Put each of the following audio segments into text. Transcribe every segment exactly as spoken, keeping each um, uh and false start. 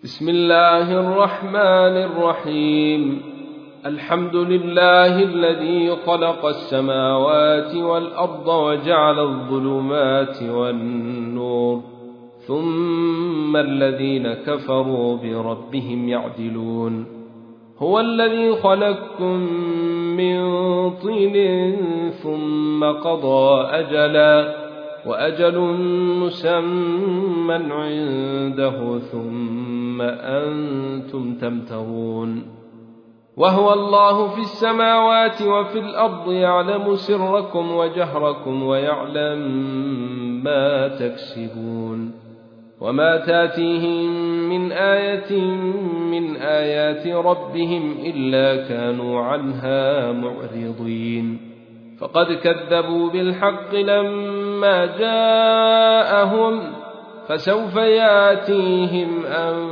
بسم الله الرحمن الرحيم. الحمد لله الذي خلق السماوات والأرض وجعل الظلمات والنور، ثم الذين كفروا بربهم يعدلون. هو الذي خلقكم من طين ثم قضى أجلا، وأجل مسمى عنده ثم أنتم تمترون. وهو الله في السماوات وفي الأرض، يعلم سركم وجهركم ويعلم ما تكسبون. وما تاتيهم من آية من آيات ربهم إلا كانوا عنها معرضين. فقد كذبوا بالحق لما جاءهم، فسوف ياتيهم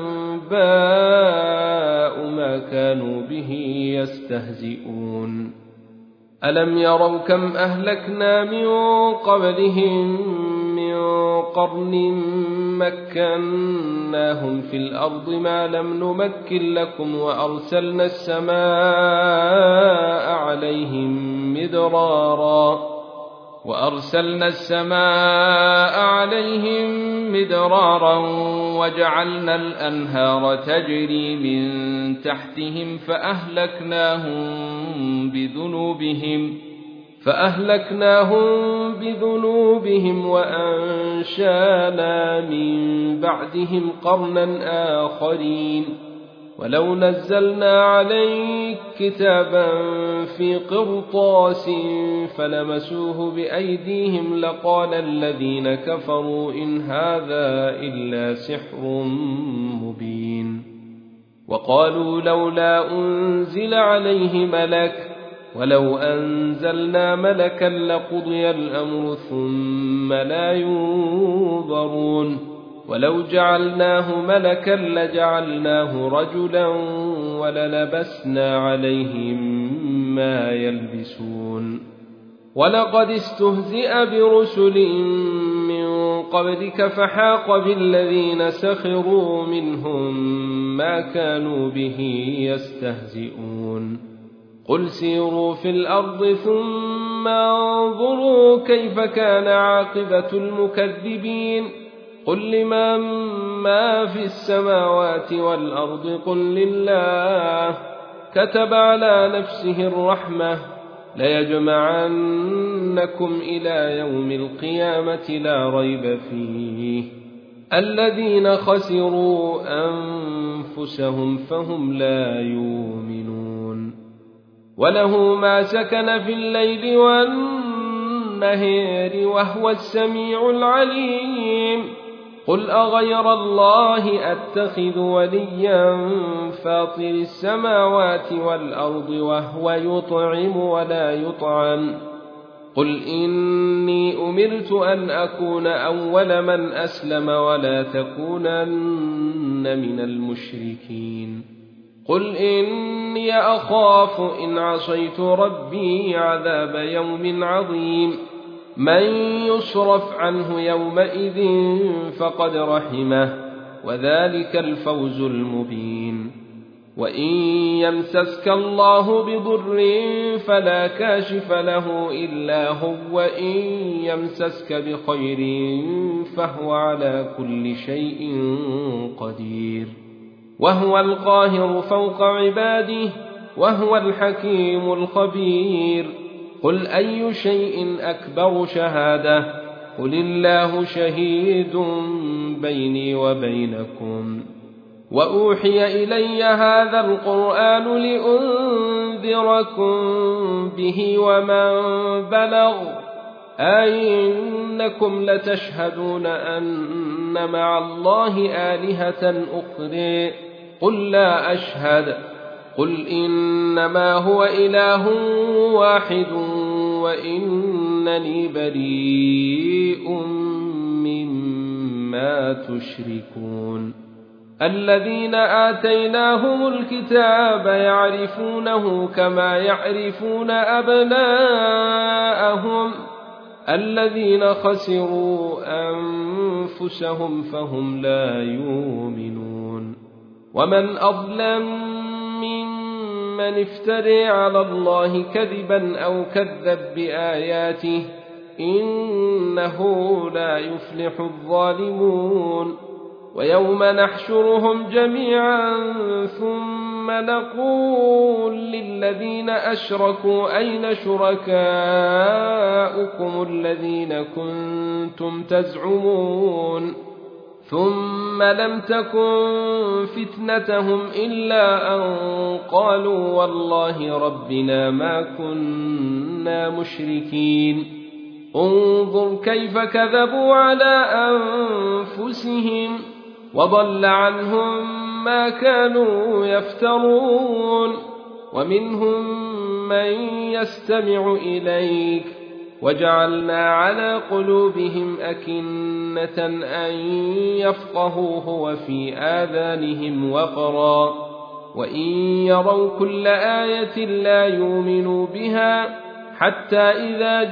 أنباء ما كانوا به يستهزئون. ألم يروا كم أهلكنا من قبلهم من قرن مكناهم في الأرض ما لم نمكن لكم، وأرسلنا السماء عليهم مدرارا وأرسلنا السماء عليهم مدرارا وجعلنا الأنهار تجري من تحتهم فأهلكناهم بذنوبهم فأهلكناهم بذنوبهم وأنشأنا من بعدهم قرنا آخرين. ولو نزلنا عليك كتابا في قرطاس فلمسوه بأيديهم لقال الذين كفروا إن هذا إلا سحر مبين. وقالوا لولا أنزل عليه ملك، ولو أنزلنا ملكا لقضي الأمر ثم لا ينظرون. ولو جعلناه ملكا لجعلناه رجلا وللبسنا عليهم ما يلبسون. ولقد استهزئ برسل من قبلك فحاق بالذين سخروا منهم ما كانوا به يستهزئون. قل سيروا في الأرض ثم انظروا كيف كان عاقبة المكذبين. قل لمن ما في السماوات والأرض قل لله. كتب على نفسه الرحمة ليجمعنكم إلى يوم القيامة لا ريب فيه. الذين خسروا أنفسهم فهم لا يؤمنون. وله ما سكن في الليل والنهار وهو السميع العليم. قل أغير الله أتخذ وليا فاطر السماوات والأرض وهو يطعم ولا يطعم. قل إني أمرت أن أكون أول من أسلم ولا تكونن من المشركين. قل إني أخاف إن عصيت ربي عذاب يوم عظيم. من يصرف عنه يومئذ فقد رحمه وذلك الفوز المبين. وإن يمسسك الله بضر فلا كاشف له إلا هو، وإن يمسسك بخير فهو على كل شيء قدير. وهو القاهر فوق عباده وهو الحكيم الخبير. قل أي شيء أكبر شهادة؟ قل الله شهيد بيني وبينكم. وأوحي إلي هذا القرآن لأنذركم به ومن بلغ. أئنكم لتشهدون أن مع الله آلهة أخرى؟ قل لا أشهد. قل إنما هو إله واحد وإنني بريء مما تشركون. الذين آتيناهم الكتاب يعرفونه كما يعرفون أبناءهم. الذين خسروا أنفسهم فهم لا يؤمنون. ومن أظلم ممن افترى على الله كذبا أو كذب بآياته إنه لا يفلح الظالمون ويوم نحشرهم جميعا ثم نقول للذين أشركوا أين شركاؤكم الذين كنتم تزعمون ثم لم تكن فتنتهم إلا أن قالوا والله ربنا ما كنا مشركين انظر كيف كذبوا على أنفسهم وضل عنهم ما كانوا يفترون ومنهم من يستمع إليك وجعلنا على قلوبهم أكنة أن يفقهوه وفي آذانهم وقرا وإن يروا كل آية لا يؤمنوا بها حتى إذا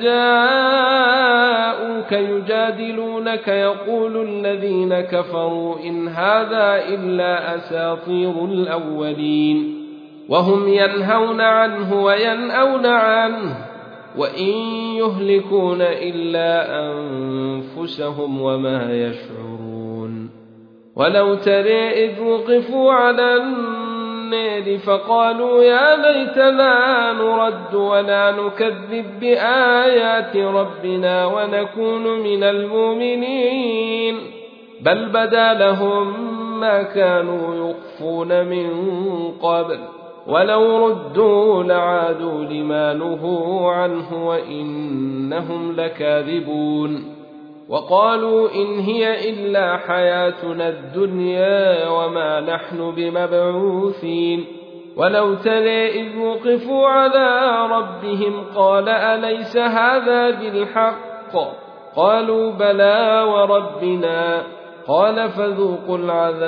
جاءوك يجادلونك يقول الذين كفروا إن هذا إلا أساطير الأولين وهم ينهون عنه وينأون عنه وإن يهلكون إلا أنفسهم وما يشعرون ولو ترى إذ وقفوا على النار فقالوا يا ليتنا نرد ولا نكذب بآيات ربنا ونكون من المؤمنين بل بدا لهم ما كانوا يخفون من قبل ولو ردوا لعادوا لما نهوا عنه وإنهم لكاذبون وقالوا إن هي إلا حياتنا الدنيا وما نحن بمبعوثين ولو ترى إذ وقفوا على ربهم قال أليس هذا بالحق قالوا بلى وربنا قال فذوقوا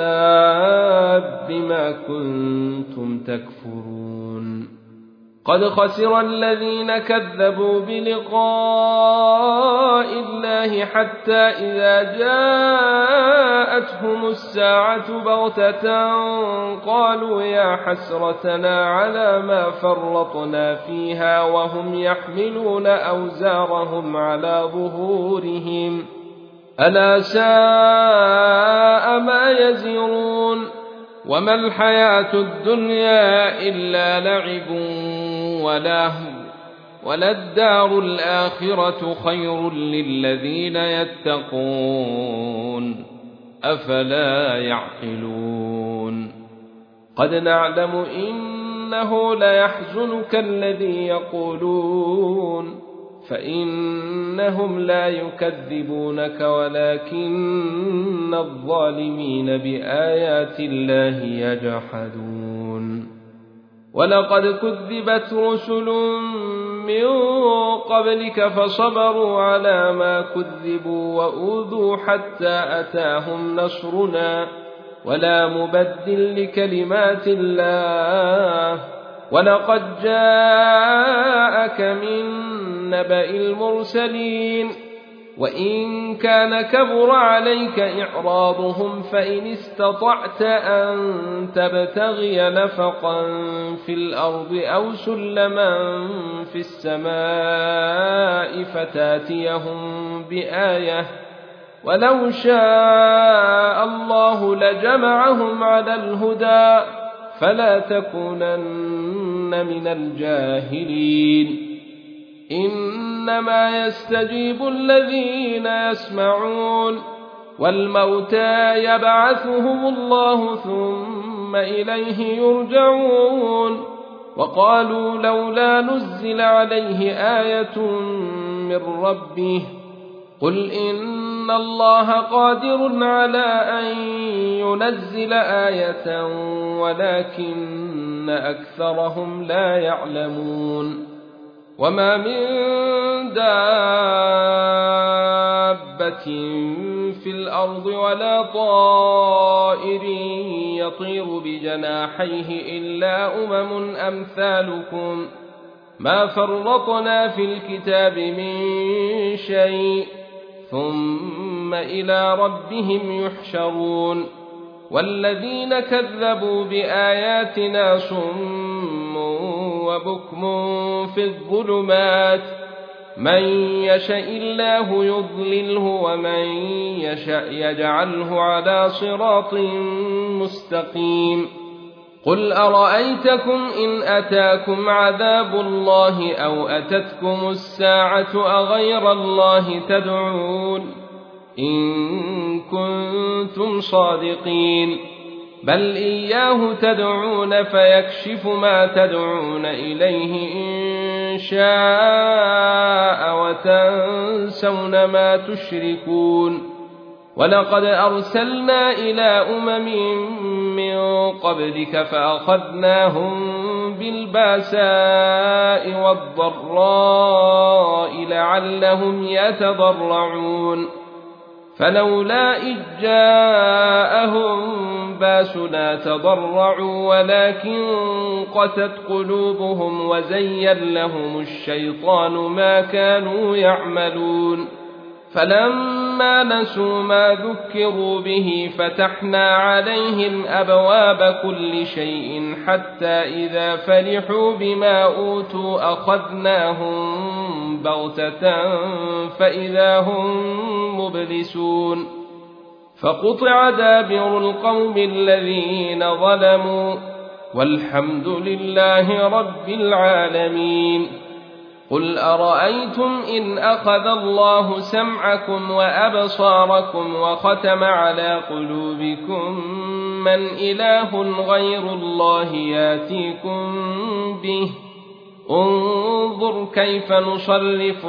العذاب بما كنتم تكفرون قد خسر الذين كذبوا بلقاء الله حتى إذا جاءتهم الساعة بغتة قالوا يا حسرتنا على ما فرطنا فيها وهم يحملون أوزارهم على ظهورهم ألا ساء ما يزرون وما الحياة الدنيا إلا لعب ولهو وللدار الآخرة خير للذين يتقون أفلا يعقلون قد نعلم إنه ليحزنك الذي يقولون فإنهم لا يكذبونك ولكن الظالمين بآيات الله يجحدون ولقد كذبت رسل من قبلك فصبروا على ما كذبوا وأوذوا حتى أتاهم نصرنا ولا مبدل لكلمات الله ولقد جاءك من نبأ المرسلين وإن كان كبر عليك إعراضهم فإن استطعت أن تبتغي نفقا في الأرض أو سلما في السماء فتاتيهم بآية ولو شاء الله لجمعهم على الهدى فلا تكونن من الجاهلين إنما يستجيب الذين يسمعون والموتى يبعثهم الله ثم إليه يرجعون وقالوا لولا نزل عليه آية من ربه قل إن الله قادر على أن ينزل آية ولكن أكثرهم لا يعلمون وما من دابة في الأرض ولا طائر يطير بجناحيه إلا أمم أمثالكم ما فرطنا في الكتاب من شيء ثم إلى ربهم يحشرون والذين كذبوا بآياتنا صم وبكم في الظلمات من يشاء الله يضلله ومن يشاء يجعله على صراط مستقيم قل أرأيتكم إن أتاكم عذاب الله أو أتتكم الساعة أغير الله تدعون إن كنتم صادقين بل إياه تدعون فيكشف ما تدعون إليه إن شاء وتنسون ما تشركون ولقد أرسلنا إلى أمم من قبلك فأخذناهم بالباساء والضراء لعلهم يتضرعون فلولا إذ جاءهم باسنا تضرعوا ولكن قست قلوبهم وزين لهم الشيطان ما كانوا يعملون فلما نسوا ما ذكروا به فتحنا عليهم أبواب كل شيء حتى إذا فرحوا بما أوتوا أخذناهم بغتة فإذا هم مبلسون فقطع دابر القوم الذين ظلموا والحمد لله رب العالمين قل أرأيتم إن أخذ الله سمعكم وأبصاركم وختم على قلوبكم من إله غير الله ياتيكم به انظر كيف نصرف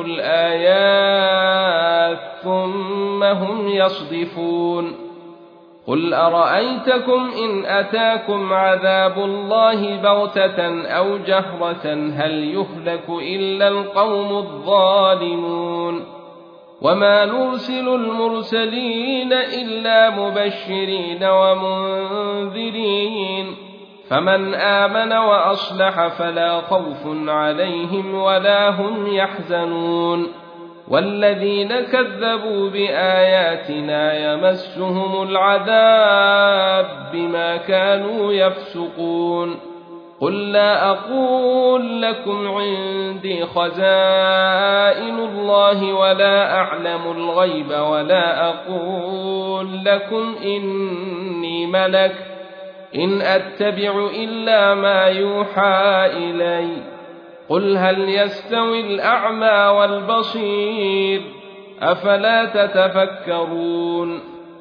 الآيات ثم هم يصدفون قل أرأيتكم إن أتاكم عذاب الله بغتة أو جهرة هل يهلك إلا القوم الظالمون وما نرسل المرسلين إلا مبشرين ومنذرين فمن آمن وأصلح فلا خوف عليهم ولا هم يحزنون والذين كذبوا بآياتنا يمسهم العذاب بما كانوا يفسقون قل لا أقول لكم عندي خزائن الله ولا أعلم الغيب ولا أقول لكم إني ملك إن أتبع إلا ما يوحى إلي قل هل يستوي الأعمى والبصير أفلا تتفكرون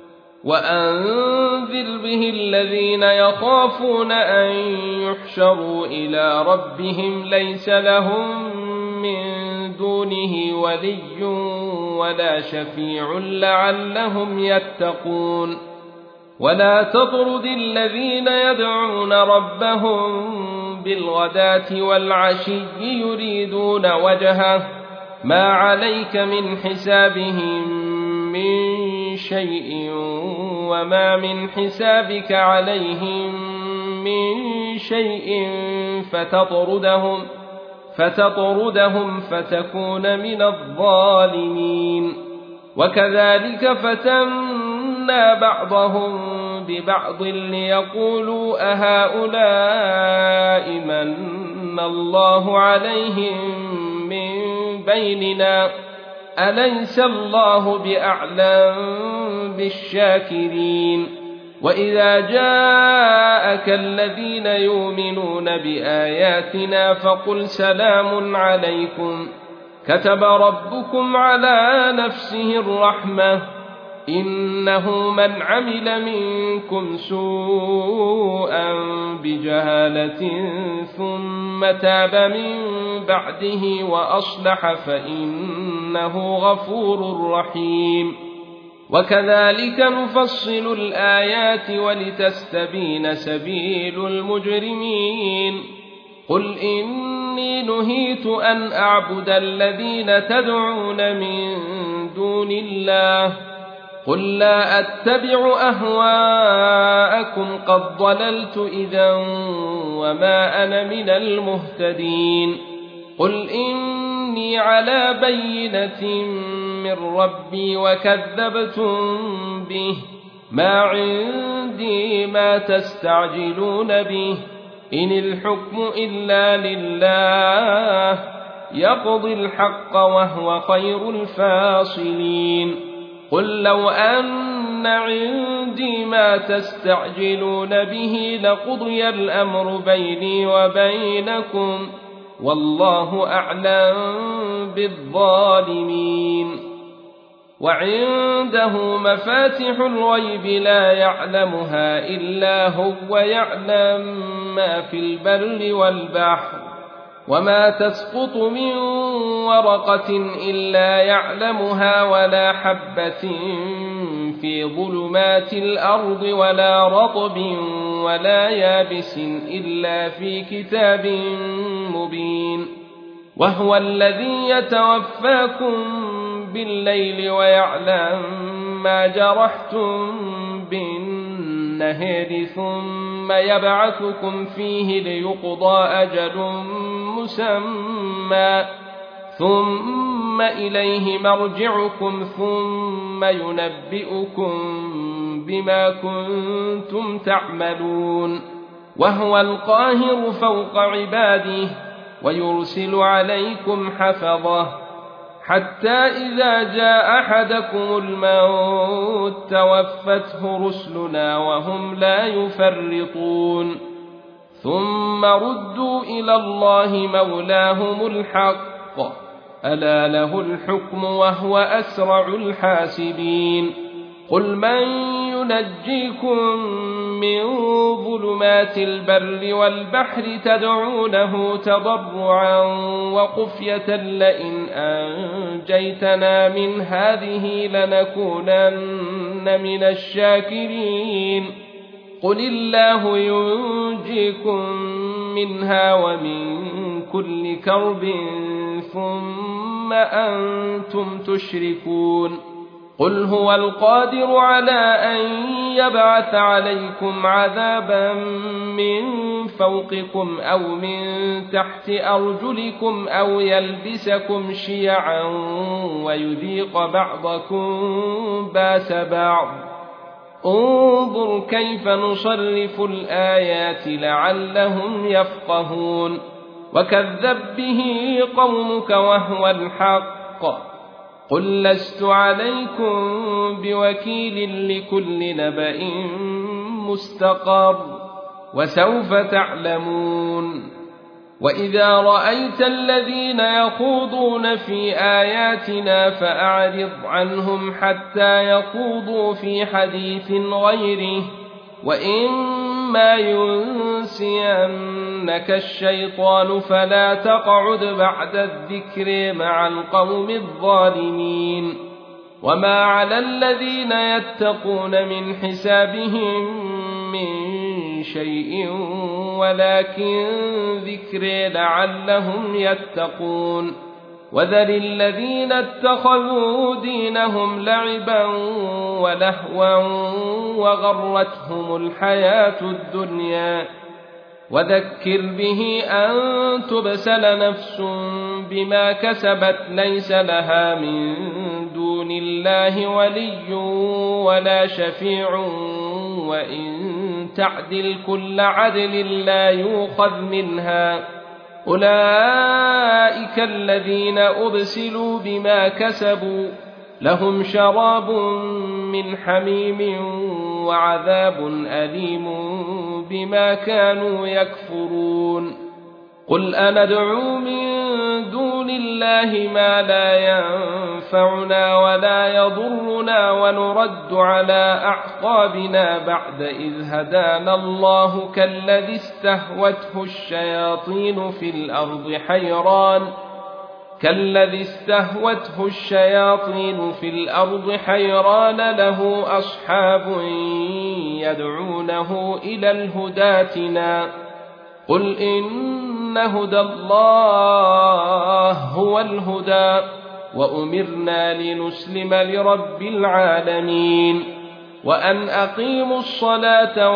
وأنذر به الذين يخافون أن يحشروا إلى ربهم ليس لهم من دونه ولي ولا شفيع لعلهم يتقون ولا تطرد الذين يدعون ربهم بالغداة والعشي يريدون وجهه ما عليك من حسابهم من شيء وما من حسابك عليهم من شيء فتطردهم فتطردهم فتكون من الظالمين وكذلك فتنا بعضهم ببعض ليقولوا أهؤلاء من الله عليهم من بيننا أليس الله بأعلم بالشاكرين وإذا جاءك الذين يؤمنون بآياتنا فقل سلام عليكم كتب ربكم على نفسه الرحمة إنه من عمل منكم سوءا بجهالة ثم تاب من بعده وأصلح فإنه غفور رحيم وكذلك نفصل الآيات ولتستبين سبيل المجرمين قل إني نهيت أن أعبد الذين تدعون من دون الله قل لا أتبع أهواءكم قد ضللت إذا وما أنا من المهتدين قل إني على بينة من ربي وكذبتم به ما عندي ما تستعجلون به إن الحكم إلا لله يقضي الحق وهو خير الفاصلين قل لو أن عندي ما تستعجلون به لقضي الأمر بيني وبينكم والله أعلم بالظالمين وعنده مفاتح الغيب لا يعلمها إلا هو ويعلم ما في البر والبحر وما تسقط من ورقة إلا يعلمها ولا حبة في ظلمات الأرض ولا رطب ولا يابس إلا في كتاب مبين وهو الذي يتوفاكم بالليل ويعلم ما جرحتم بالنهار ثم يبعثكم فيه ليقضى أجل مسمى ثم إليه مرجعكم ثم ينبئكم بما كنتم تعملون وهو القاهر فوق عباده ويرسل عليكم حفظه حتى إذا جاء أحدكم الموت توفته رسلنا وهم لا يفرطون ثم ردوا إلى الله مولاهم الحق ألا له الحكم وهو أسرع الحاسبين قل من ينجيكم من ظلمات البر والبحر تدعونه تضرعا وخفية لئن أنجيتنا من هذه لنكونن من الشاكرين قل الله ينجيكم منها ومن كل كرب ثم أنتم تشركون قل هو القادر على أن يبعث عليكم عذابا من فوقكم أو من تحت أرجلكم أو يلبسكم شيعا ويذيق بعضكم باس بعض انظر كيف نصرف الآيات لعلهم يفقهون وكذب به قومك وهو الحق قل لست عليكم بوكيل لكل نبأ مستقر وسوف تعلمون وإذا رأيت الذين يخوضون في آياتنا فأعرض عنهم حتى يخوضوا في حديث غيره وإما ينسينك الشيطان فلا تقعد بعد الذكر مع القوم الظالمين وما على الذين يتقون من حسابهم من شيء ولكن ذكر لعلهم يتقون وذر الذين اتخذوا دينهم لعبا ولهوا وغرتهم الحياة الدنيا وذكر به أن تبسل نفس بما كسبت ليس لها من دون الله ولي ولا شفيع وإن تعدل كل عدل لا يؤخذ منها أولئك الذين أبسلوا بما كسبوا لهم شراب من حميم وعذاب أليم بما كانوا يكفرون قل أندعو من دون الله ما لا ينفعنا ولا يضرنا ونرد على أعقابنا بعد إذ هدانا الله كالذي استهوته الشياطين في الأرض حيران كالذي استهوته الشياطين في الأرض حيران له أصحاب يدعونه إلى الهدى ائتنا قل إن هدى الله هو الهدى وأمرنا لنسلم لرب العالمين وأن أقيموا الصلاة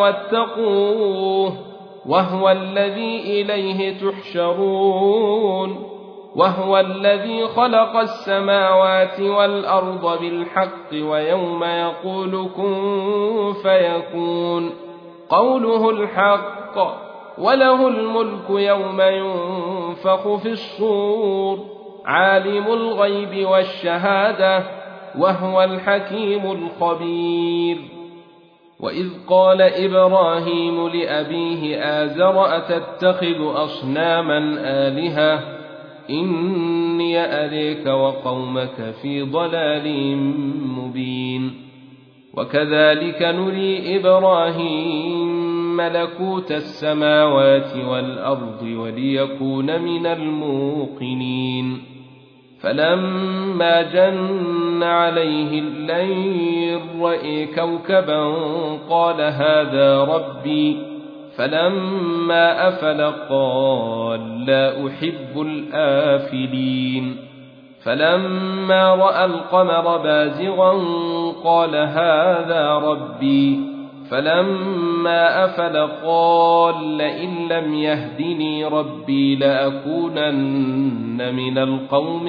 واتقوه وهو الذي إليه تحشرون وهو الذي خلق السماوات والأرض بالحق ويوم يقول كن فيكون قوله الحق وله الملك يوم ينفخ في الصور عالم الغيب والشهادة وهو الحكيم الخبير. وإذ قال إبراهيم لأبيه آزر أتتخذ أصناما آلهة إني أريك وقومك في ضلال مبين. وكذلك نري إبراهيم ملكوت السماوات والأرض وليكون من الموقنين. فلما جن عليه الليل رأى كوكبا قال هذا ربي فلما أفل قال لا أحب الآفلين. فلما رأى القمر بازغا قال هذا ربي فلما أفل قال لئن لم يهدني ربي لأكونن من القوم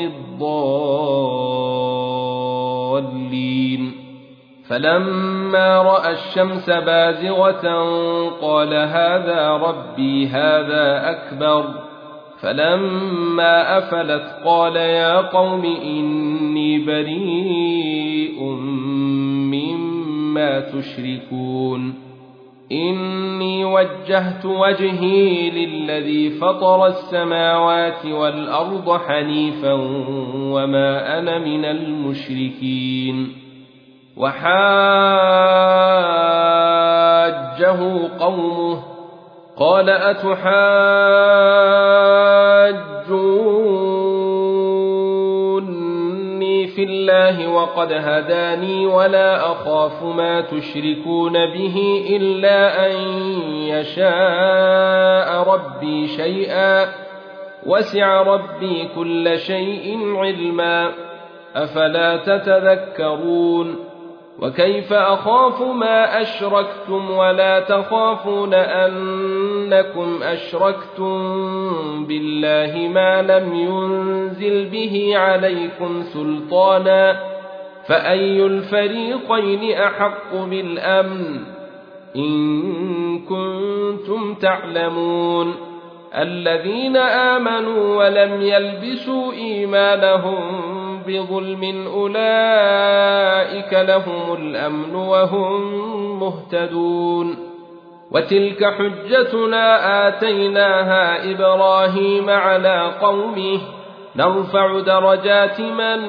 الضالين. فلما رأى الشمس بازغة قال هذا ربي هذا أكبر فلما أفلت قال يا قوم إني بريء مما تشركون إني وجهت وجهي للذي فطر السماوات والأرض حنيفا وما أنا من المشركين. وحاجه قومه قال أتحاجوني في الله وقد هداني ولا أخاف ما تشركون به إلا أن يشاء ربي شيئا وسع ربي كل شيء علما أفلا تتذكرون. وكيف أخاف ما أشركتم ولا تخافون أنكم أشركتم بالله ما لم ينزل به عليكم سلطانا فأي الفريقين أحق بالأمن إن كنتم تعلمون. الذين آمنوا ولم يلبسوا إيمانهم بظلم أولئك لهم الأمن وهم مهتدون. وتلك حجتنا آتيناها إبراهيم على قومه نرفع درجات من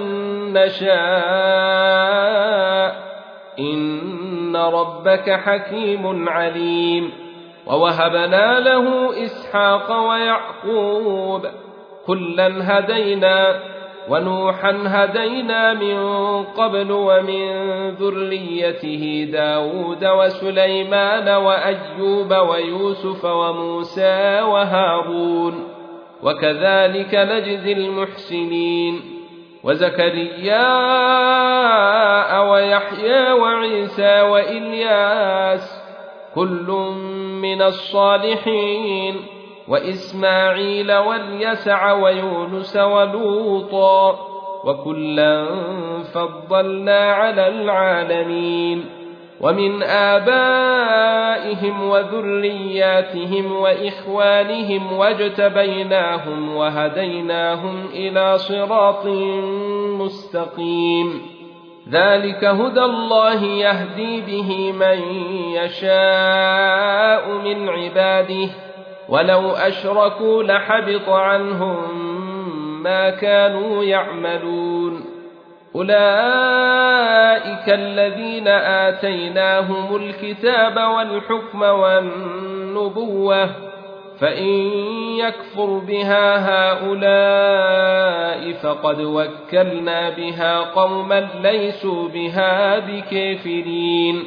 نشاء إن ربك حكيم عليم. ووهبنا له إسحاق ويعقوب كلا هدينا ونوحا هدينا من قبل ومن ذريته داود وسليمان وأيوب ويوسف وموسى وهارون وكذلك نجزي المحسنين. وزكريا ويحيى وعيسى وإلياس كل من الصالحين وإسماعيل واليسع ويونس ولوطا وكلا فضلنا على العالمين. ومن آبائهم وذرياتهم وإخوانهم واجتبيناهم وهديناهم إلى صراط مستقيم. ذلك هدى الله يهدي به من يشاء من عباده ولو أشركوا لحبط عنهم ما كانوا يعملون. أولئك الذين آتيناهم الكتاب والحكم والنبوة فإن يكفر بها هؤلاء فقد وكلنا بها قوما ليسوا بها بكافرين.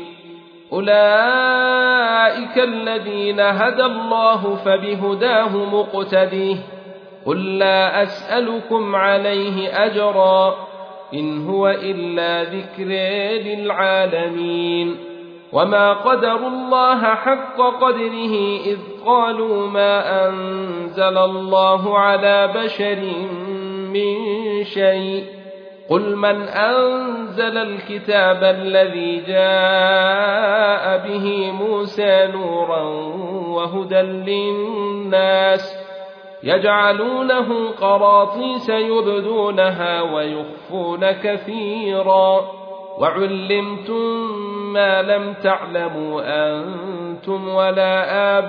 أولئك الذين هدى الله فبهداه مقتديه قل لا أسألكم عليه أجرا إن هو إلا ذكر للعالمين. وما قدروا الله حق قدره إذ قالوا ما أنزل الله على بشر من شيء قل من أنزل الكتاب الذي جاء به موسى نورا وهدى للناس يجعلونه قراطيس يبدونها ويخفون كثيرا وعلمتم ما لم تعلموا أنتم ولا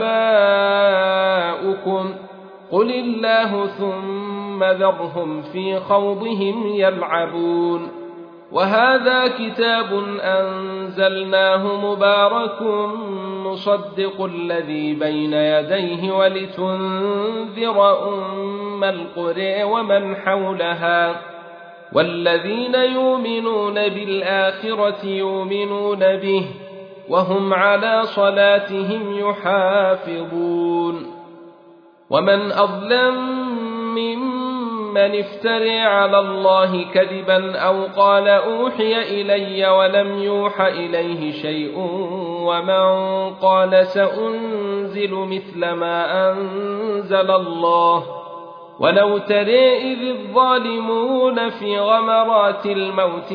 آباؤكم قل الله ثم ذرهم في خوضهم يلعبون وهذا كتاب أنزلناه مبارك مصدق الذي بين يديه ولتنذر أم القرى ومن حولها والذين يؤمنون بالآخرة يؤمنون به وهم على صلاتهم يحافظون ومن أظلم ممن افترى على الله كذبا أو قال أوحي إلي ولم يوح إليه شيء ومن قال سأنزل مثل ما أنزل الله ولو ترى إذ الظالمون في غمرات الموت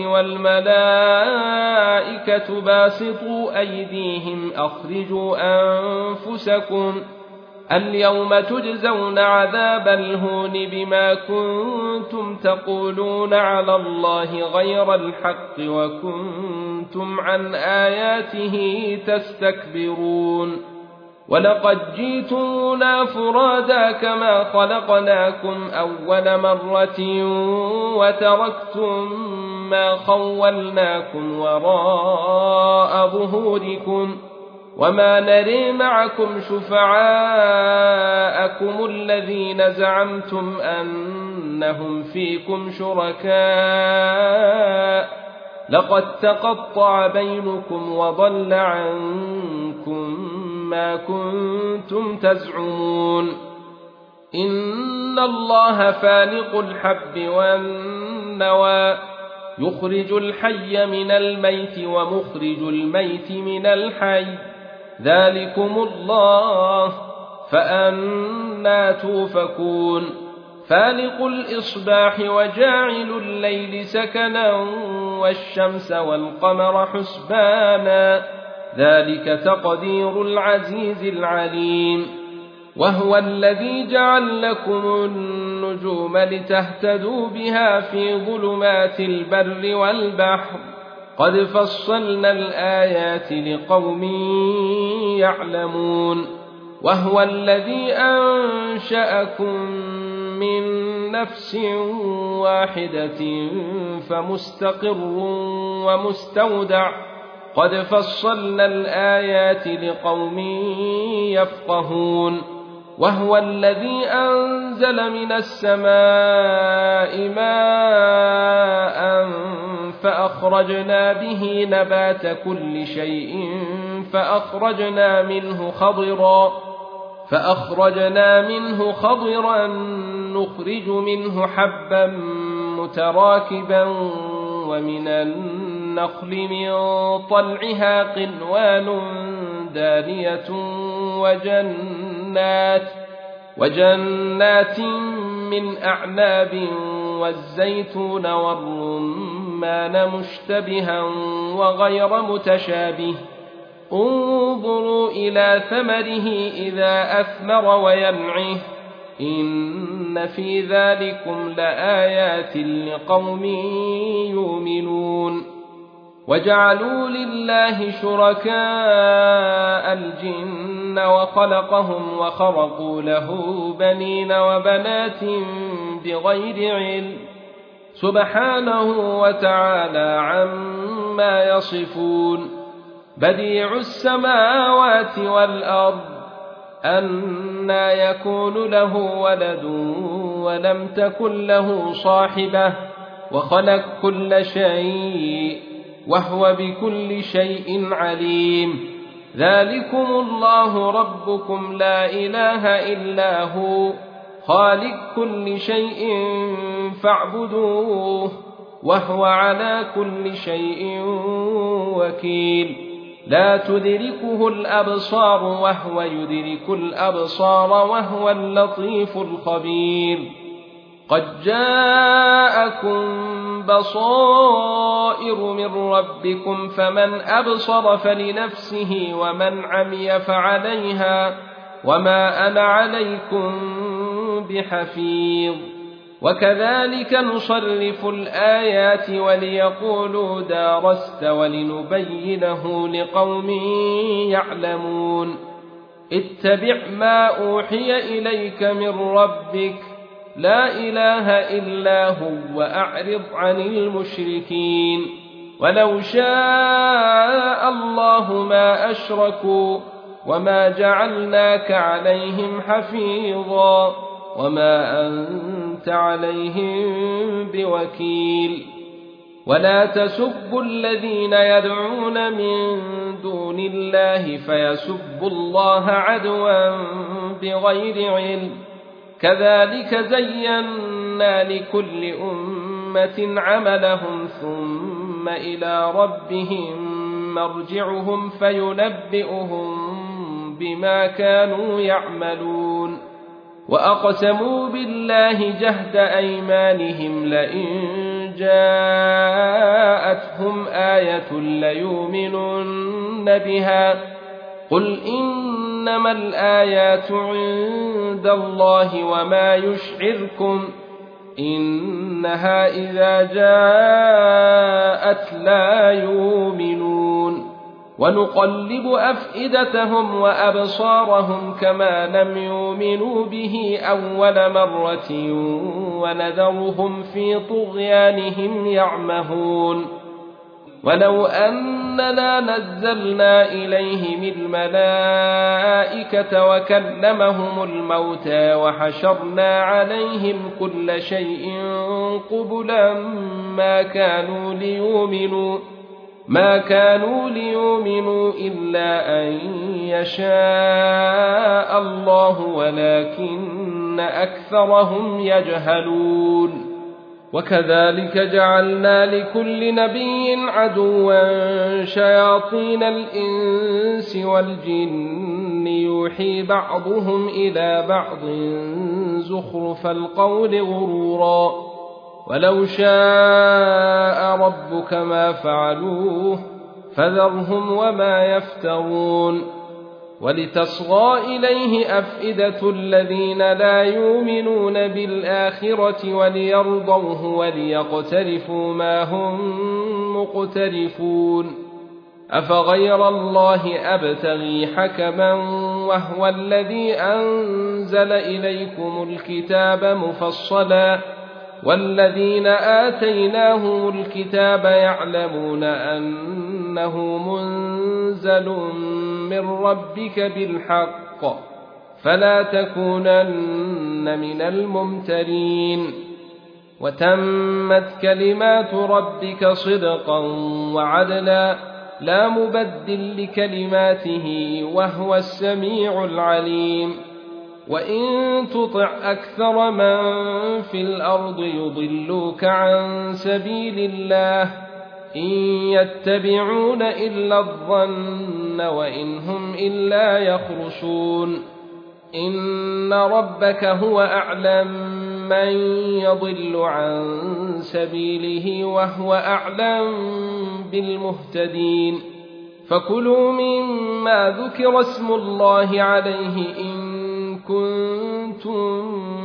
والملائكة باسطوا أيديهم أخرجوا أنفسكم اليوم تجزون عذاب الهون بما كنتم تقولون على الله غير الحق وكنتم عن آياته تستكبرون ولقد جئتمونا فرادا كما خلقناكم أول مرة وتركتم ما خولناكم وراء ظهوركم وما نري معكم شفعاءكم الذين زعمتم أنهم فيكم شركاء لقد تقطع بينكم وضل عنكم ما كنتم تزعمون إن الله فالق الحب والنوى يخرج الحي من الميت ومخرج الميت من الحي ذلكم الله فأنى توفكون فالق الإصباح وجاعل الليل سكنا والشمس والقمر حسبانا ذلك تقدير العزيز العليم وهو الذي جعل لكم النجوم لتهتدوا بها في ظلمات البر والبحر قد فصلنا الآيات لقوم يعلمون وهو الذي أنشأكم من نفس واحدة فمستقر ومستودع قد فصلنا الآيات لقوم يفقهون وهو الذي أنزل من السماء ماء فأخرجنا به نبات كل شيء فأخرجنا منه خضرا فأخرجنا منه خضرا نخرج منه حبا متراكبا ومن النخل من طلعها قنوان دانية وجنات وجنات من أعناب والزيتون والرمان مشتبها وغير متشابه انظروا إلى ثمره إذا أثمر وينعه إن في ذلكم لآيات لقوم يؤمنون وجعلوا لله شركاء الجن وخلقهم وخرقوا له بنين وبنات بغير علم سبحانه وتعالى عما يصفون بديع السماوات والأرض أنى يكون له ولد ولم تكن له صاحبة وخلق كل شيء وهو بكل شيء عليم ذلكم الله ربكم لا إله إلا هو خالق كل شيء فاعبدوه وهو على كل شيء وكيل لا تدركه الأبصار وهو يدرك الأبصار وهو اللطيف الخبير قد جاءكم بصائر من ربكم فمن أبصر فلنفسه ومن عمي فعليها وما أنا عليكم بحفيظ وكذلك نصرف الآيات وليقولوا دارست ولنبينه لقوم يعلمون اتبع ما أوحي إليك من ربك لا إله إلا هو وأعرض عن المشركين ولو شاء الله ما أشركوا وما جعلناك عليهم حفيظا وما أنت عليهم بوكيل ولا تسبوا الذين يدعون من دون الله فيسبوا الله عدوا بغير علم كذلك زينا لكل أمة عملهم ثم إلى ربهم مرجعهم فينبئهم بما كانوا يعملون وأقسموا بالله جهد أيمانهم لئن جاءتهم آية ليؤمنن بها قل إنما الآيات عند الله وما يشعركم إنها إذا جاءت لا يؤمنون ونقلب أفئدتهم وأبصارهم كما لم يؤمنوا به أول مرة ونذرهم في طغيانهم يعمهون ولو أننا نزلنا إليهم الملائكة وكلمهم الموتى وحشرنا عليهم كل شيء قبلا ما كانوا ليؤمنوا ما كانوا ليؤمنوا إلا أن يشاء الله ولكن أكثرهم يجهلون وكذلك جعلنا لكل نبي عدوا شياطين الإنس والجن يوحي بعضهم إلى بعض زخرف القول غرورا ولو شاء ربك ما فعلوه فذرهم وما يفترون ولتصغى إليه أفئدة الذين لا يؤمنون بالآخرة وليرضوه وليقترفوا ما هم مقترفون أفغير الله أبتغي حكما وهو الذي أنزل إليكم الكتاب مفصلا والذين آتيناهم الكتاب يعلمون أنه منزل من ربك بالحق فلا تكونن من الممترين وتمت كلمات ربك صدقا وعدلا لا مبدل لكلماته وهو السميع العليم وإن تطع أكثر من في الأرض يضلوك عن سبيل الله إن يتبعون إلا الظن وإن هم إلا يخرصون إن ربك هو أعلم من يضل عن سبيله وهو أعلم بالمهتدين فكلوا مما ذكر اسم الله عليه إن كنتم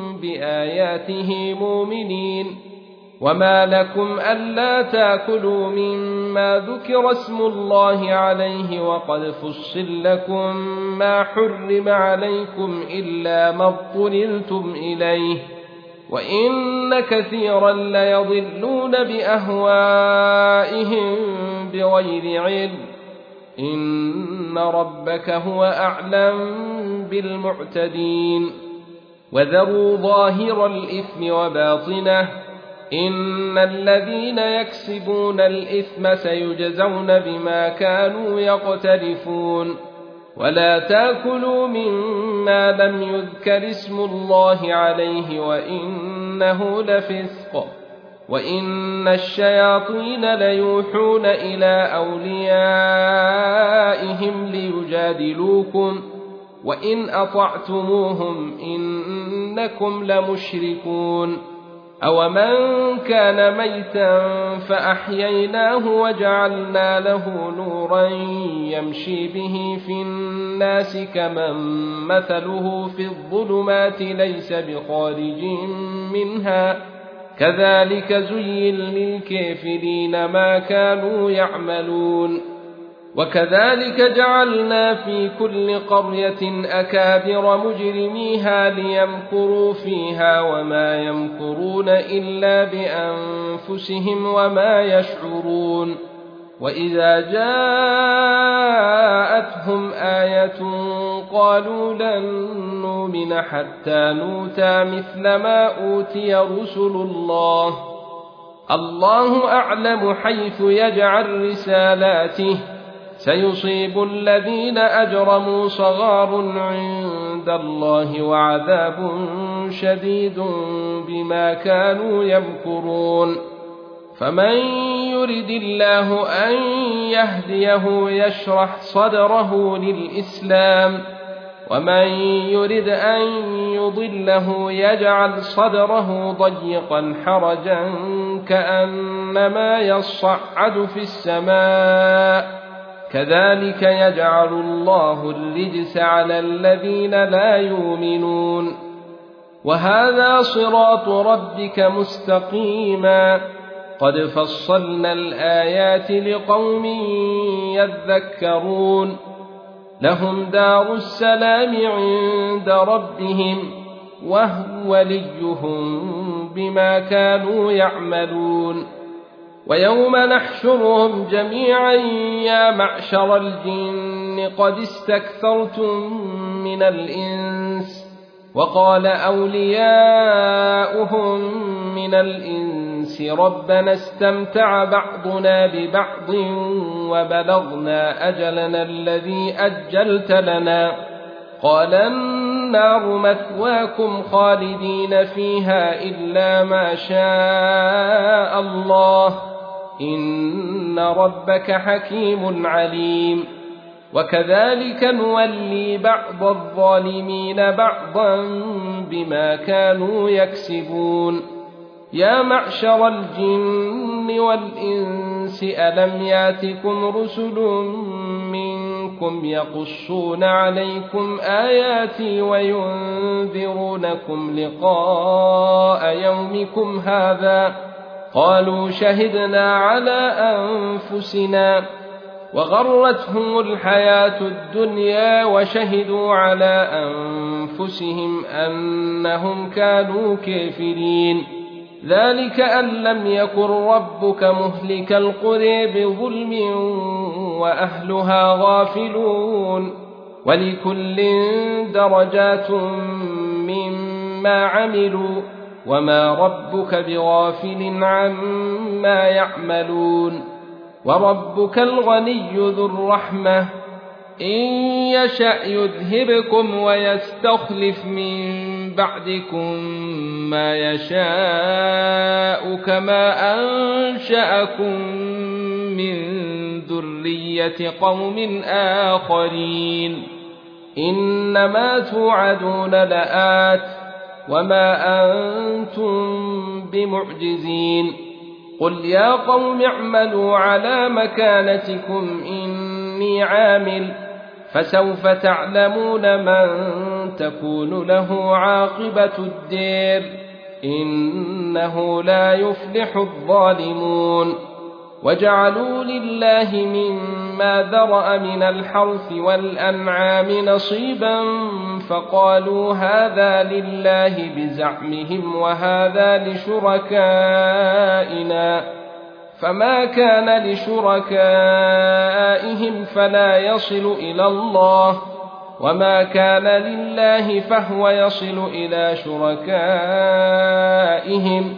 بآياته مؤمنين وما لكم ألا تأكلوا مما ذكر اسم الله عليه وقد فصل لكم ما حرم عليكم إلا ما اضطررتم إليه وإن كثيرا ليضلون بأهوائهم بغير علم إن ربك هو أعلم بالمعتدين وذروا ظاهر الإثم وباطنه إن الذين يكسبون الإثم سيجزون بما كانوا يقترفون ولا تأكلوا مما لم يذكر اسم الله عليه وإنه لفسق وإن الشياطين ليوحون إلى أوليائهم ليجادلوكم وإن أطعتموهم إنكم لمشركون أومن كان ميتا فأحييناه وجعلنا له نورا يمشي به في الناس كمن مثله في الظلمات ليس بخارج منها كذلك زين للكافرين ما كانوا يعملون وكذلك جعلنا في كل قرية أكابر مجرميها ليمكروا فيها وما يمكرون إلا بأنفسهم وما يشعرون وإذا جاءتهم آية قالوا لن نؤمن حتى نؤتى مثل ما أوتي رسل الله الله أعلم حيث يجعل رسالاته سيصيب الذين أجرموا صغار عند الله وعذاب شديد بما كانوا يمكرون فمن يرد الله أن يهديه يشرح صدره للإسلام ومن يرد أن يضله يجعل صدره ضيقا حرجا كأنما يصعد في السماء كذلك يجعل الله الرجس على الذين لا يؤمنون وهذا صراط ربك مستقيما قد فصلنا الآيات لقوم يذكرون لهم دار السلام عند ربهم وهو وليهم بما كانوا يعملون ويوم نحشرهم جميعا يا معشر الجن قد استكثرتم من الإنس وقال أولياؤهم من الإنس ربنا استمتع بعضنا ببعض وبلغنا أجلنا الذي أجلت لنا قال النار مثواكم خالدين فيها إلا ما شاء الله إن ربك حكيم عليم وكذلك نولي بعض الظالمين بعضا بما كانوا يكسبون يا معشر الجن والإنس ألم ياتكم رسل منكم يقصون عليكم آياتي وينذرونكم لقاء يومكم هذا قالوا شهدنا على أنفسنا وغرتهم الحياة الدنيا وشهدوا على أنفسهم أنهم كانوا كافرين ذلك أن لم يكن ربك مهلك القرى بظلم وأهلها غافلون ولكل درجات مما عملوا وما ربك بغافل عما يعملون وربك الغني ذو الرحمة إن يشأ يذهبكم ويستخلف من بعدكم ما يشاء كما أنشأكم من ذرية قوم آخرين إنما توعدون لآت وما أنتم بمعجزين قل يا قوم اعملوا على مكانتكم إني عامل فسوف تعلمون من تكون له عاقبة الدير إنه لا يفلح الظالمون وجعلوا لله مما ذرأ من الحرث والأنعام نصيبا فقالوا هذا لله بزعمهم وهذا لشركائنا فما كان لشركائهم فلا يصل إلى الله وما كان لله فهو يصل إلى شركائهم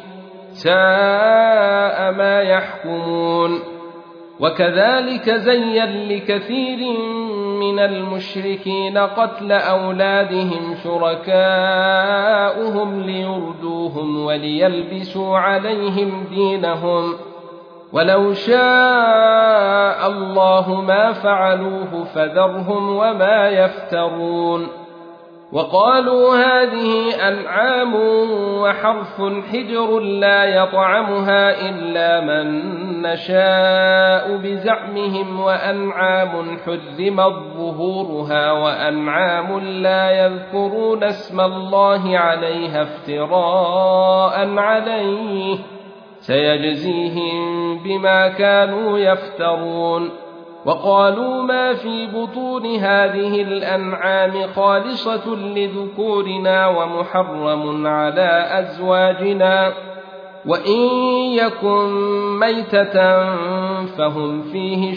ساء ما يحكمون وكذلك زين لكثير من المشركين قتل أولادهم شركاؤهم ليردوهم وليلبسوا عليهم دينهم ولو شاء الله ما فعلوه فذرهم وما يفترون وقالوا هذه أنعام وحرث حجر لا يطعمها إلا من نشاء بزعمهم وأنعام حرمت ظهورها وأنعام لا يذكرون اسم الله عليها افتراء عليه سيجزيهم بما كانوا يفترون. وقالوا ما في بطون هذه الأنعام خالصة لذكورنا ومحرم على أزواجنا وإن يكن ميتة فهم فيه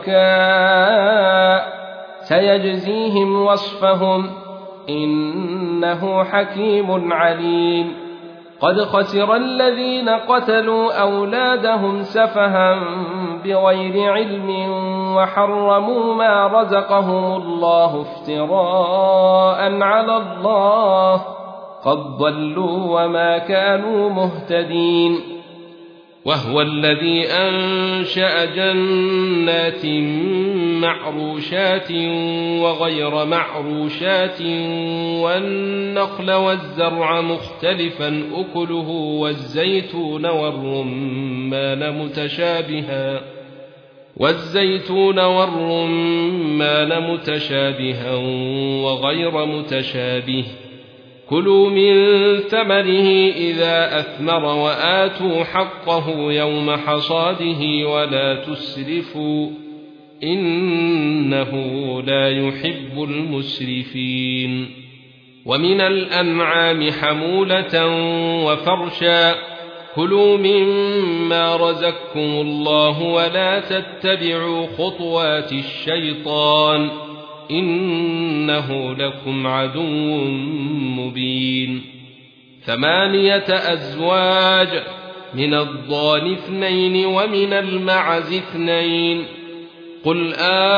شركاء سيجزيهم وصفهم إنه حكيم عليم. قد خسر الذين قتلوا أولادهم سفها بغير علم وحرموا ما رزقهم الله افتراء على الله قد ضلوا وما كانوا مهتدين. وهو الذي أنشأ جنات معروشات وغير معروشات والنخل والزرع مختلفا أكله والزيتون والرمان متشابها والزيتون والرمان متشابها وغير متشابه كلوا من ثمره إذا أثمر وآتوا حقه يوم حصاده ولا تسرفوا إنه لا يحب المسرفين. ومن الأنعام حمولة وفرشا كلوا مما رزقكم الله ولا تتبعوا خطوات الشيطان إنه لكم عدو مبين. ثمانية أزواج من الضأن اثنين ومن المعز اثنين قل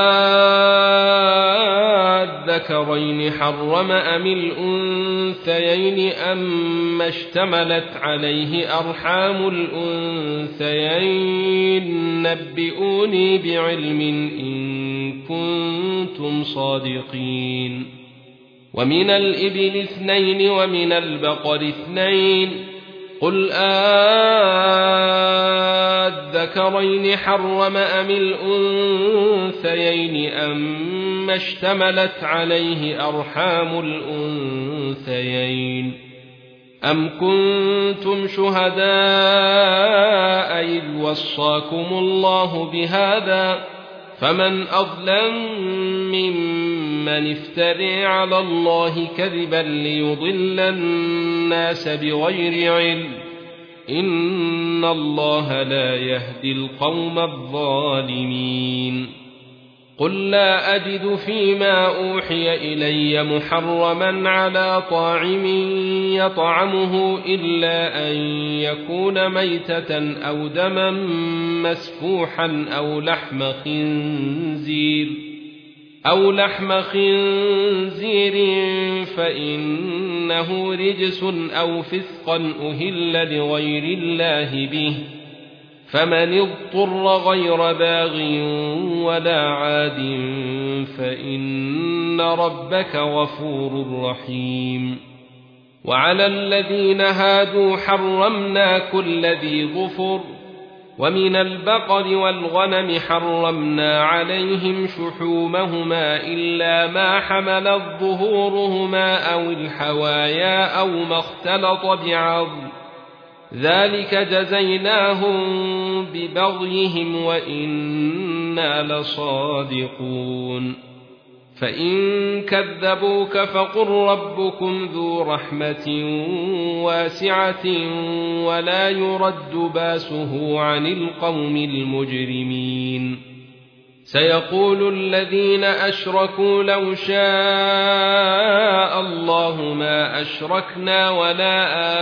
آذكرين حرم أم الأنثيين أما اشتملت عليه أرحام الأنثيين نبئوني بعلم إن كنتم صادقين. ومن الإبل اثنين ومن البقر اثنين قل آذكرين حرم أم الأنثيين أما اشتملت عليه أرحام الأنثيين أم كنتم شهداء إذ وصاكم الله بهذا فمن أظلم ممن افترى على الله كذبا ليضل الناس بغير علم إن الله لا يهدي القوم الظالمين. قل لا أجد فيما أوحي إلي محرما على طاعم يطعمه إلا أن يكون ميتة أو دما مسفوحا أو لحم خنزير أو لحم خنزير فإنه رجس أو فسقا أهل لغير الله به فمن اضطر غير باغ ولا عاد فإن ربك غفور رحيم. وعلى الذين هادوا حرمنا كل ذي ظفر ومن البقر والغنم حرمنا عليهم شحومهما إلا ما حملت ظهورهما أو الحوايا أو ما اختلط بعظم ذلك جزيناهم ببغيهم وإنا لصادقون. فإن كذبوك فقل ربكم ذو رحمة واسعة ولا يرد باسه عن القوم المجرمين. سيقول الذين أشركوا لو شاء الله ما أشركنا ولا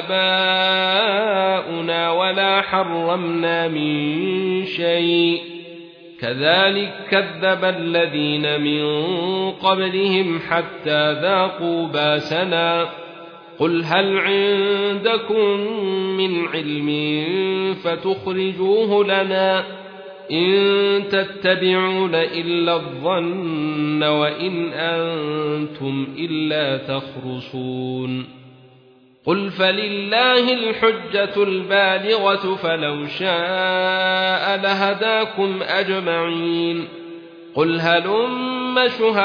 آباؤنا ولا حرمنا من شيء كذلك كذب الذين من قبلهم حتى ذاقوا باسنا قل هل عندكم من علم فتخرجوه لنا إن تتبعون إلا الظن وإن أنتم إلا تخرصون قل فلله الحجة البالغة فلو شاء لهداكم أجمعين قل هلم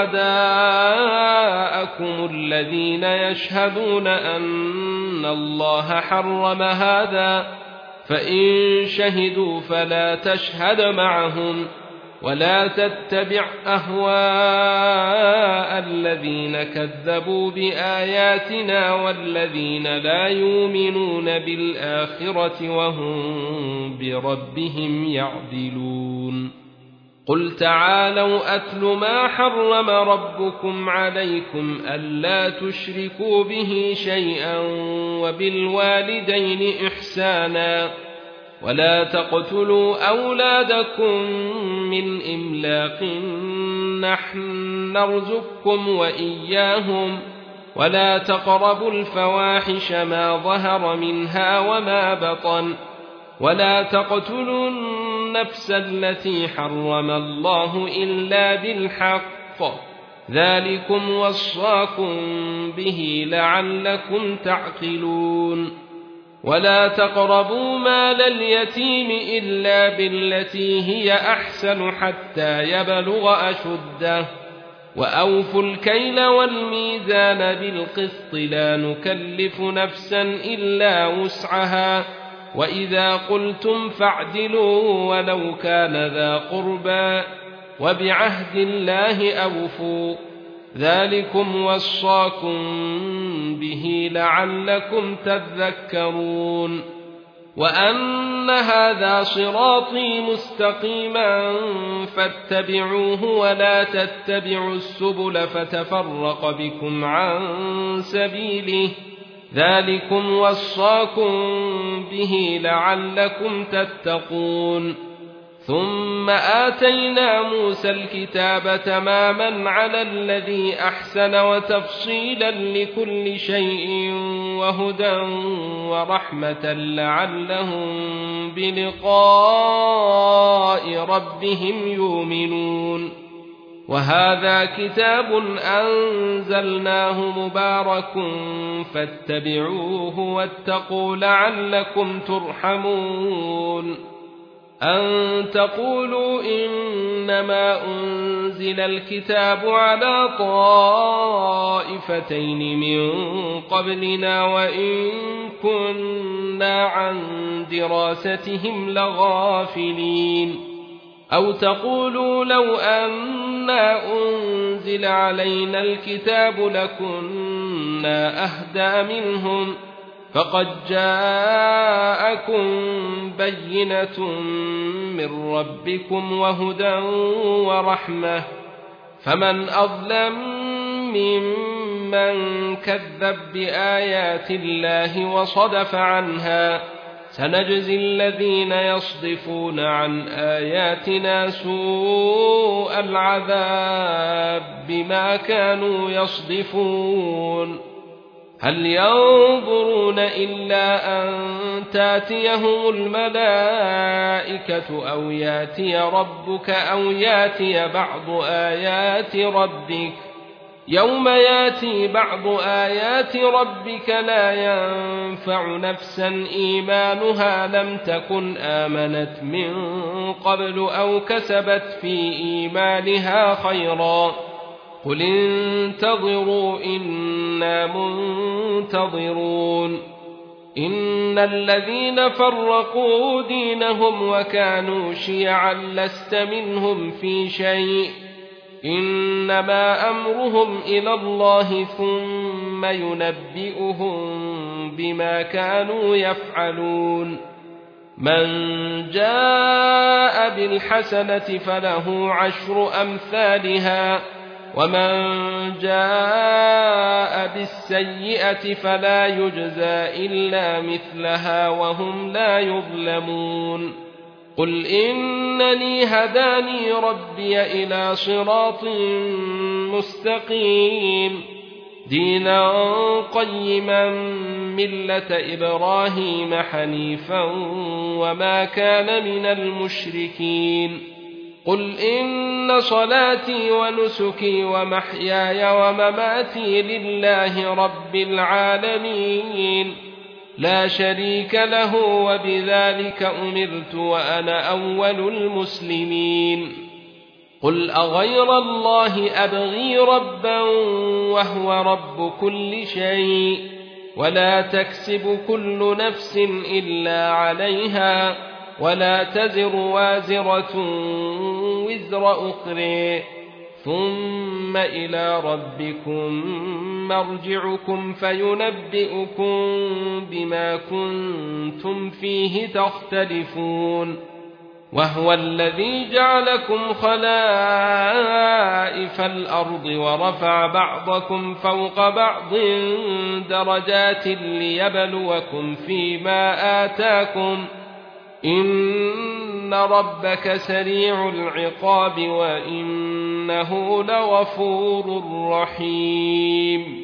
شهداءكم الذين يشهدون أن الله حرم هذا فإن شهدوا فلا تشهد معهم ولا تتبع أهواء الذين كذبوا بآياتنا والذين لا يؤمنون بالآخرة وهم بربهم يعدلون قل تعالوا أتل ما حرم ربكم عليكم ألا تشركوا به شيئا وبالوالدين إحسانا ولا تقتلوا أولادكم من إملاق نحن نرزقكم وإياهم ولا تقربوا الفواحش ما ظهر منها وما بطن ولا تقتلوا النفس التي حرم الله إلا بالحق ذلكم وصاكم به لعلكم تعقلون ولا تقربوا مال اليتيم إلا بالتي هي أحسن حتى يبلغ أشده وأوفوا الكيل والميزان بالقسط لا نكلف نفسا إلا وسعها وإذا قلتم فاعدلوا ولو كان ذا قربى وبعهد الله أوفوا ذلكم وصاكم به لعلكم تذكرون وأن هذا صراطي مستقيما فاتبعوه ولا تتبعوا السبل فتفرق بكم عن سبيله ذلكم وصاكم به لعلكم تتقون ثم آتينا موسى الكتاب تماما على الذي أحسن وتفصيلا لكل شيء وهدى ورحمة لعلهم بلقاء ربهم يؤمنون وهذا كتاب أنزلناه مبارك فاتبعوه واتقوا لعلكم ترحمون أن تقولوا إنما أنزل الكتاب على طائفتين من قبلنا وإن كنا عن دراستهم لغافلين أو تقولوا لو أنا أنزل علينا الكتاب لكنا أهدى منهم فقد جاءكم بينة من ربكم وهدى ورحمة فمن أظلم ممن كذب بآيات الله وصدف عنها سنجزي الذين يصدفون عن آياتنا سوء العذاب بما كانوا يصدفون هل ينظرون إلا أن تاتيهم الملائكة أو ياتي ربك أو ياتي بعض آيات ربك يوم ياتي بعض آيات ربك لا ينفع نفسا إيمانها لم تكن آمنت من قبل أو كسبت في إيمانها خيرا قل انتظروا إنا منتظرون إن الذين فرقوا دينهم وكانوا شيعا لست منهم في شيء إنما أمرهم إلى الله ثم ينبئهم بما كانوا يفعلون من جاء بالحسنة فله عشر أمثالها ومن جاء بالسيئة فلا يجزى إلا مثلها وهم لا يظلمون قل إنني هداني ربي إلى صراط مستقيم دينا قيما ملة إبراهيم حنيفا وما كان من المشركين قل إن صلاتي ونسكي ومحياي ومماتي لله رب العالمين لا شريك له وبذلك أمرت وأنا أول المسلمين قل أغير الله أبغي ربا وهو رب كل شيء ولا تكسب كل نفس إلا عليها ولا تزر وازرة وزر أخرى ثم إلى ربكم مرجعكم فينبئكم بما كنتم فيه تختلفون وهو الذي جعلكم خلائف الأرض ورفع بعضكم فوق بعض درجات ليبلوكم فيما آتاكم إن ربك سريع العقاب وإنه لغفور رحيم